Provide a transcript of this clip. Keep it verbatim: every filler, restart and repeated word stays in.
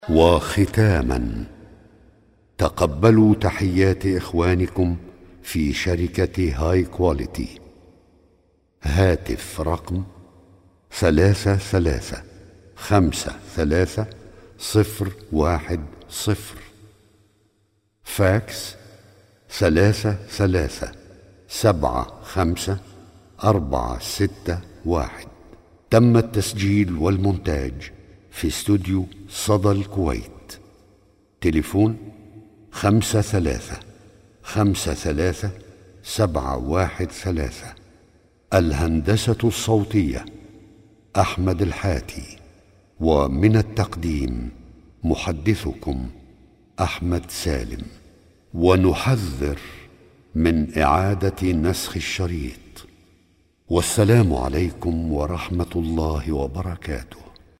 وختاما، تقبلوا تحيات إخوانكم في شركة هاي كواليتي. هاتف رقم ثلاثة ثلاثة خمسة ثلاثة صفر واحد صفر. فاكس ثلاثة ثلاثة سبعة خمسة أربعة ستة واحد. تم التسجيل والمونتاج في استوديو صدى الكويت. تليفون خمسة ثلاثة خمسة ثلاثة سبعة واحد ثلاثة. الهندسة الصوتية أحمد الحاتي، ومن التقديم محدثكم أحمد سالم. ونحذر من إعادة نسخ الشريط. والسلام عليكم ورحمة الله وبركاته.